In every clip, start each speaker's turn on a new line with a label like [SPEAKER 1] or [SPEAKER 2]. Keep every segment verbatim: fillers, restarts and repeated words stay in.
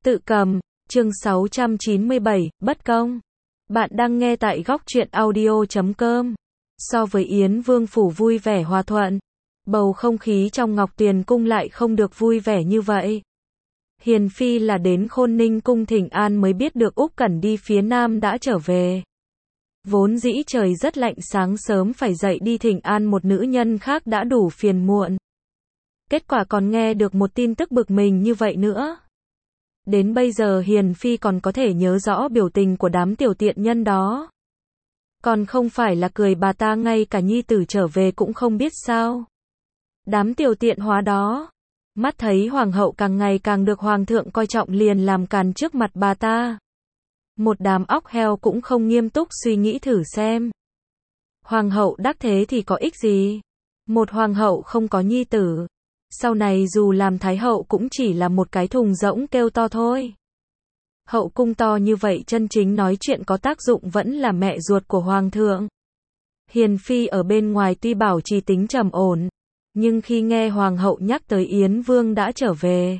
[SPEAKER 1] Tự cầm, chương sáu trăm chín mươi bảy, bất công. Bạn đang nghe tại góc truyện audio chấm com. So với Yến Vương phủ vui vẻ hòa thuận, bầu không khí trong Ngọc Tuyền cung lại không được vui vẻ như vậy. Hiền phi là đến Khôn Ninh cung thỉnh an mới biết được Úc Cẩn đi phía Nam đã trở về. Vốn dĩ trời rất lạnh, sáng sớm phải dậy đi thỉnh an một nữ nhân khác đã đủ phiền muộn. Kết quả còn nghe được một tin tức bực mình như vậy nữa. Đến bây giờ Hiền phi còn có thể nhớ rõ biểu tình của đám tiểu tiện nhân đó. Còn không phải là cười bà ta ngay cả nhi tử trở về cũng không biết sao. Đám tiểu tiện hóa đó, mắt thấy hoàng hậu càng ngày càng được hoàng thượng coi trọng liền làm càn trước mặt bà ta. Một đám óc heo cũng không nghiêm túc suy nghĩ thử xem. Hoàng hậu đắc thế thì có ích gì? Một hoàng hậu không có nhi tử, sau này dù làm thái hậu cũng chỉ là một cái thùng rỗng kêu to thôi. Hậu cung to như vậy chân chính nói chuyện có tác dụng vẫn là mẹ ruột của hoàng thượng. Hiền phi ở bên ngoài tuy bảo trì tính trầm ổn, nhưng khi nghe hoàng hậu nhắc tới Yến Vương đã trở về,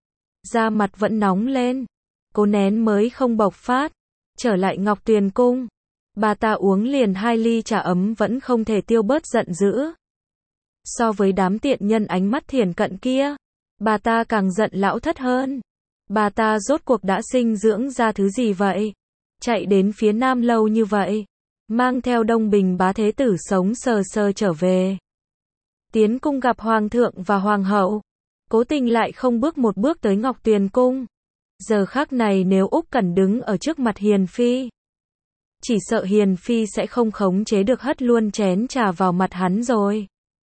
[SPEAKER 1] da mặt vẫn nóng lên, cố nén mới không bộc phát. Trở lại Ngọc Tuyền cung, bà ta uống liền hai ly trà ấm vẫn không thể tiêu bớt giận dữ. So với đám tiện nhân ánh mắt thiển cận kia, bà ta càng giận lão thất hơn. Bà ta rốt cuộc đã sinh dưỡng ra thứ gì vậy? Chạy đến phía Nam lâu như vậy, mang theo Đông Bình bá thế tử sống sờ sờ trở về. Tiến cung gặp hoàng thượng và hoàng hậu, cố tình lại không bước một bước tới Ngọc Tuyền cung. Giờ khắc này nếu Úc Cẩn đứng ở trước mặt Hiền phi, chỉ sợ Hiền phi sẽ không khống chế được hất luôn chén trà vào mặt hắn rồi.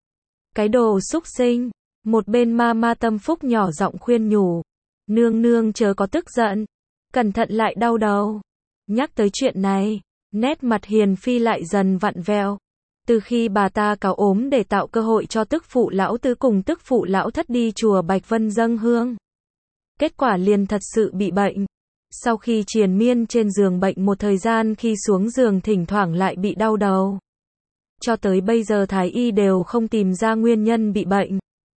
[SPEAKER 1] Cái đồ xúc sinh. Một bên ma ma Tâm Phúc nhỏ giọng khuyên nhủ, nương nương chớ có tức giận, cẩn thận lại đau đầu. Nhắc tới chuyện này, nét mặt Hiền phi lại dần vặn vẹo. Từ khi bà ta cáo ốm để tạo cơ hội cho tức phụ lão tứ cùng tức phụ lão thất đi chùa Bạch Vân dâng hương, kết quả liền thật sự bị bệnh. Sau khi triền miên trên giường bệnh một thời gian, khi xuống giường thỉnh thoảng lại bị đau đầu. Cho tới bây giờ thái y đều không tìm ra nguyên nhân bị bệnh.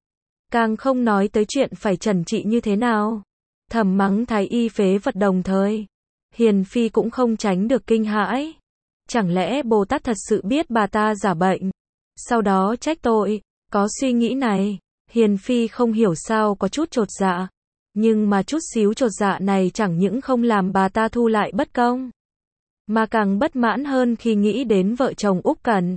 [SPEAKER 1] Càng không nói tới chuyện phải chẩn trị như thế nào. Thầm mắng thái y phế vật đồng thời, Hiền phi cũng không tránh được kinh hãi. Chẳng lẽ Bồ Tát thật sự biết bà ta giả bệnh, sau đó trách tội? Có suy nghĩ này, Hiền phi không hiểu sao có chút chột dạ. Nhưng mà chút xíu chột dạ này chẳng những không làm bà ta thu lại bất công, mà càng bất mãn hơn khi nghĩ đến vợ chồng Úc Cẩn.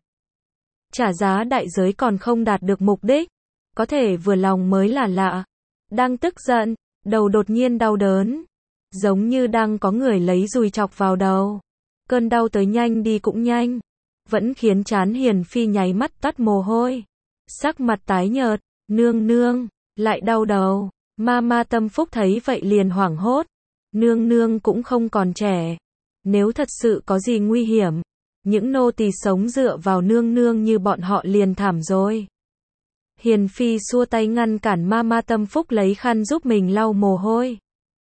[SPEAKER 1] Trả giá đại giới còn không đạt được mục đích, có thể vừa lòng mới là lạ. Đang tức giận, đầu đột nhiên đau đớn, giống như đang có người lấy dùi chọc vào đầu. Cơn đau tới nhanh đi cũng nhanh, vẫn khiến trán Hiền phi nháy mắt toát mồ hôi, sắc mặt tái nhợt. Nương nương, lại đau đầu. Ma ma Tâm Phúc thấy vậy liền hoảng hốt. Nương nương cũng không còn trẻ, nếu thật sự có gì nguy hiểm, những nô tỳ sống dựa vào nương nương như bọn họ liền thảm rồi. Hiền phi xua tay ngăn cản ma ma Tâm Phúc lấy khăn giúp mình lau mồ hôi.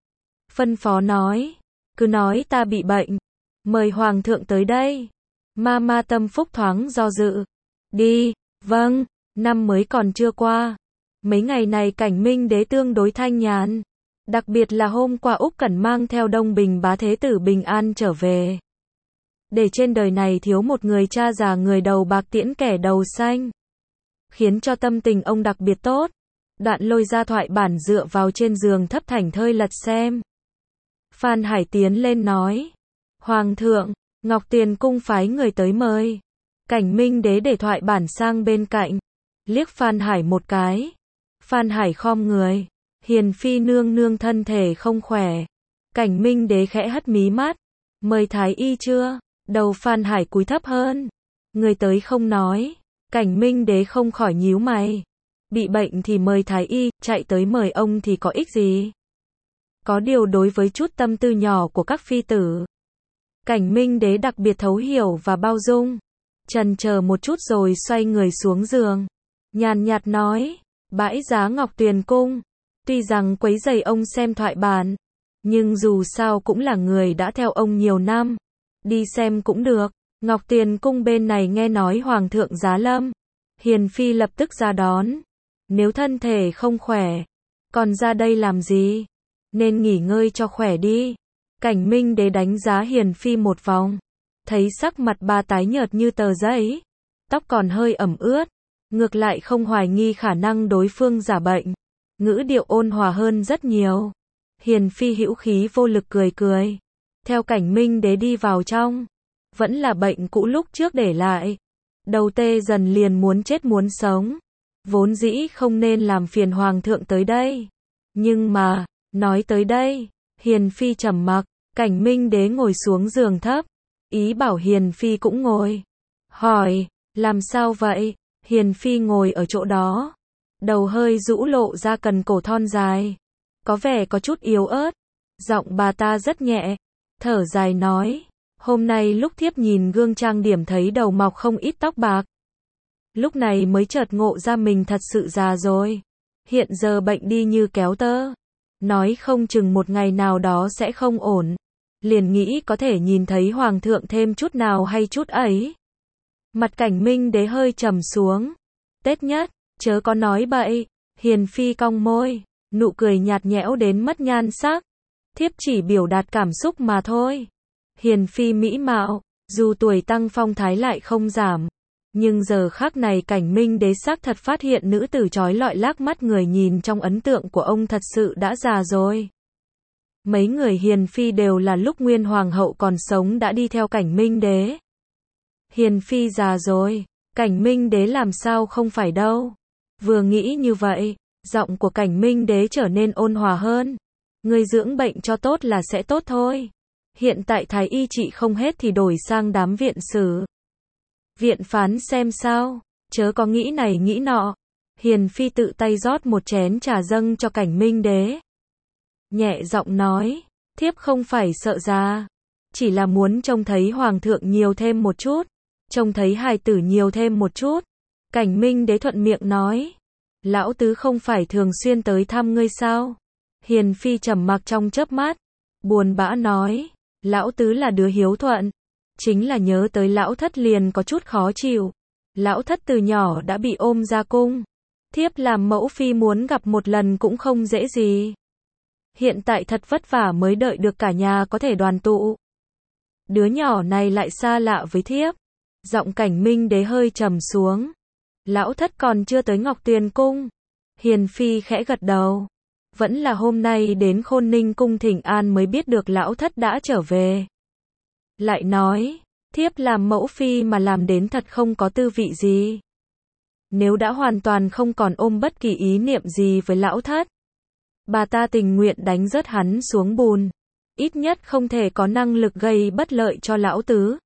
[SPEAKER 1] Phân phó nói, cứ nói ta bị bệnh, mời hoàng thượng tới đây. Ma ma Tâm Phúc thoáng do dự. Đi, vâng, năm mới còn chưa qua. Mấy ngày này cảnh Minh đế tương đối thanh nhàn. Đặc biệt là hôm qua Úc Cẩn mang theo Đông Bình bá thế tử bình an trở về. Để trên đời này thiếu một người cha già người đầu bạc tiễn kẻ đầu xanh, khiến cho tâm tình ông đặc biệt tốt. Đoạn lôi ra thoại bản dựa vào trên giường thấp thảnh thơi lật xem. Phan Hải tiến lên nói, hoàng thượng, Ngọc Tuyền cung phái người tới mời. Cảnh Minh đế để thoại bản sang bên cạnh, liếc Phan Hải một cái. Phan Hải khom người, Hiền phi nương nương thân thể không khỏe. Cảnh Minh đế khẽ hất mí mắt, mời thái y chưa? Đầu Phan Hải cúi thấp hơn, người tới không nói. Cảnh Minh đế không khỏi nhíu mày, bị bệnh thì mời thái y, chạy tới mời ông thì có ích gì? Có điều đối với chút tâm tư nhỏ của các phi tử, Cảnh Minh đế đặc biệt thấu hiểu và bao dung. Chần chờ một chút rồi xoay người xuống giường, nhàn nhạt nói, bãi giá Ngọc Tuyền cung, tuy rằng quấy rầy ông xem thoại bản, nhưng dù sao cũng là người đã theo ông nhiều năm, đi xem cũng được. Ngọc Tuyền cung bên này nghe nói hoàng thượng giá lâm, Hiền phi lập tức ra đón. Nếu thân thể không khỏe, còn ra đây làm gì? nên nghỉ ngơi cho khỏe đi. Cảnh Minh Đế đánh giá Hiền Phi một vòng, thấy sắc mặt bà tái nhợt như tờ giấy, tóc còn hơi ẩm ướt, ngược lại không hoài nghi khả năng đối phương giả bệnh, ngữ điệu ôn hòa hơn rất nhiều. Hiền Phi hữu khí vô lực cười cười, theo Cảnh Minh Đế đi vào trong, vẫn là bệnh cũ lúc trước để lại. Đầu tê dần liền muốn chết muốn sống, vốn dĩ không nên làm phiền hoàng thượng tới đây. Nhưng mà, nói tới đây, Hiền Phi trầm mặc, Cảnh Minh Đế ngồi xuống giường thấp, ý bảo Hiền Phi cũng ngồi. Hỏi, làm sao vậy? Hiền Phi ngồi ở chỗ đó, đầu hơi rũ lộ ra cần cổ thon dài, có vẻ có chút yếu ớt. Giọng bà ta rất nhẹ, thở dài nói, hôm nay lúc thiếp nhìn gương trang điểm thấy đầu mọc không ít tóc bạc. Lúc này mới chợt ngộ ra mình thật sự già rồi. Hiện giờ bệnh đi như kéo tơ, nói không chừng một ngày nào đó sẽ không ổn. Liền nghĩ có thể nhìn thấy hoàng thượng thêm chút nào hay chút ấy. Mặt Cảnh Minh Đế hơi trầm xuống. Tết nhất, chớ có nói bậy. Hiền Phi cong môi, nụ cười nhạt nhẽo đến mất nhan sắc. Thiếp chỉ biểu đạt cảm xúc mà thôi. Hiền Phi mỹ mạo, dù tuổi tăng phong thái lại không giảm. Nhưng giờ khắc này Cảnh Minh Đế xác thật phát hiện nữ tử chói lọi lác mắt người nhìn trong ấn tượng của ông thật sự đã già rồi. Mấy người Hiền Phi đều là lúc Nguyên Hoàng hậu còn sống đã đi theo Cảnh Minh Đế. Hiền Phi già rồi, Cảnh Minh Đế làm sao không phải đâu. Vừa nghĩ như vậy, giọng của Cảnh Minh Đế trở nên ôn hòa hơn. Người dưỡng bệnh cho tốt là sẽ tốt thôi. Hiện tại thái y trị không hết thì đổi sang đám viện sử, viện phán xem sao, chớ có nghĩ này nghĩ nọ. Hiền Phi tự tay rót một chén trà dâng cho Cảnh Minh Đế. Nhẹ giọng nói, thiếp không phải sợ già, chỉ là muốn trông thấy hoàng thượng nhiều thêm một chút, trông thấy hài tử nhiều thêm một chút. Cảnh Minh Đế thuận miệng nói, lão tứ không phải thường xuyên tới thăm ngươi sao? Hiền Phi trầm mặc trong chớp mắt, buồn bã nói, lão tứ là đứa hiếu thuận, chính là nhớ tới lão thất liền có chút khó chịu. Lão thất từ nhỏ đã bị ôm ra cung, thiếp làm mẫu phi muốn gặp một lần cũng không dễ gì. Hiện tại thật vất vả mới đợi được cả nhà có thể đoàn tụ. Đứa nhỏ này lại xa lạ với thiếp. Giọng Cảnh Minh Đế hơi trầm xuống. Lão thất còn chưa tới Ngọc Tuyền cung. Hiền Phi khẽ gật đầu. Vẫn là hôm nay đến Khôn Ninh cung thỉnh an mới biết được lão thất đã trở về. Lại nói, thiếp làm mẫu phi mà làm đến thật không có tư vị gì. Nếu đã hoàn toàn không còn ôm bất kỳ ý niệm gì với lão thất, bà ta tình nguyện đánh rớt hắn xuống bùn. Ít nhất không thể có năng lực gây bất lợi cho lão tứ.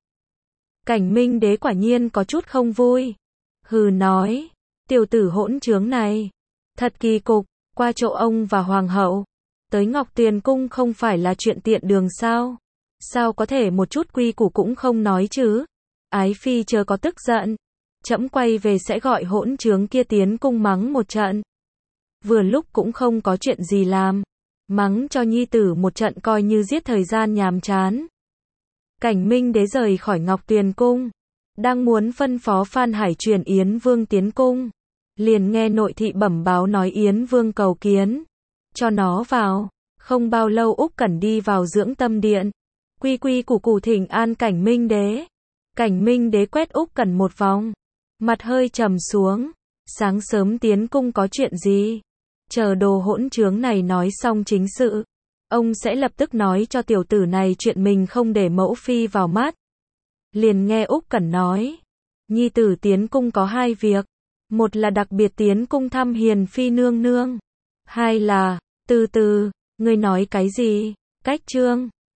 [SPEAKER 1] Cảnh Minh Đế quả nhiên có chút không vui. Hừ nói, tiểu tử hỗn trướng này, thật kỳ cục, qua chỗ ông và hoàng hậu, tới Ngọc Tuyền cung không phải là chuyện tiện đường sao? Sao có thể một chút quy củ cũng không nói chứ? Ái phi chớ có tức giận, trẫm quay về sẽ gọi hỗn trướng kia tiến cung mắng một trận. Vừa lúc cũng không có chuyện gì làm, mắng cho nhi tử một trận coi như giết thời gian nhàm chán. Cảnh Minh Đế rời khỏi Ngọc Tuyền cung, đang muốn phân phó Phan Hải truyền Yến Vương tiến cung, liền nghe nội thị bẩm báo nói Yến Vương cầu kiến, cho nó vào. Không bao lâu Úc Cẩn đi vào dưỡng tâm điện, quy quy củ củ thỉnh an Cảnh Minh Đế. Cảnh Minh Đế quét Úc Cẩn một vòng, mặt hơi trầm xuống. Sáng sớm tiến cung có chuyện gì? Chờ đồ hỗn trướng này nói xong chính sự, ông sẽ lập tức nói cho tiểu tử này chuyện mình không để mẫu phi vào mắt. Liền nghe Úc Cẩn nói, nhi tử tiến cung có hai việc, một là đặc biệt tiến cung thăm Hiền Phi nương nương, hai là, từ từ, ngươi nói cái gì? Cách chương